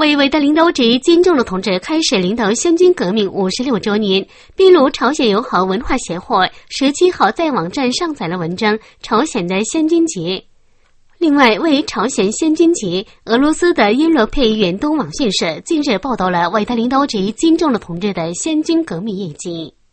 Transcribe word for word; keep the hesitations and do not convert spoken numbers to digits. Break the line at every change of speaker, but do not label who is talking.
为伟大领导者金正日同志开始领导先军革命五十六周年，秘鲁朝鲜友好文化协会十七号在网站上载了文章《朝鲜的先军节》。另外，为朝鲜先军节，俄罗斯的英乐佩远东网讯社近日报道了伟大领导者金正日同志的先军革命业绩。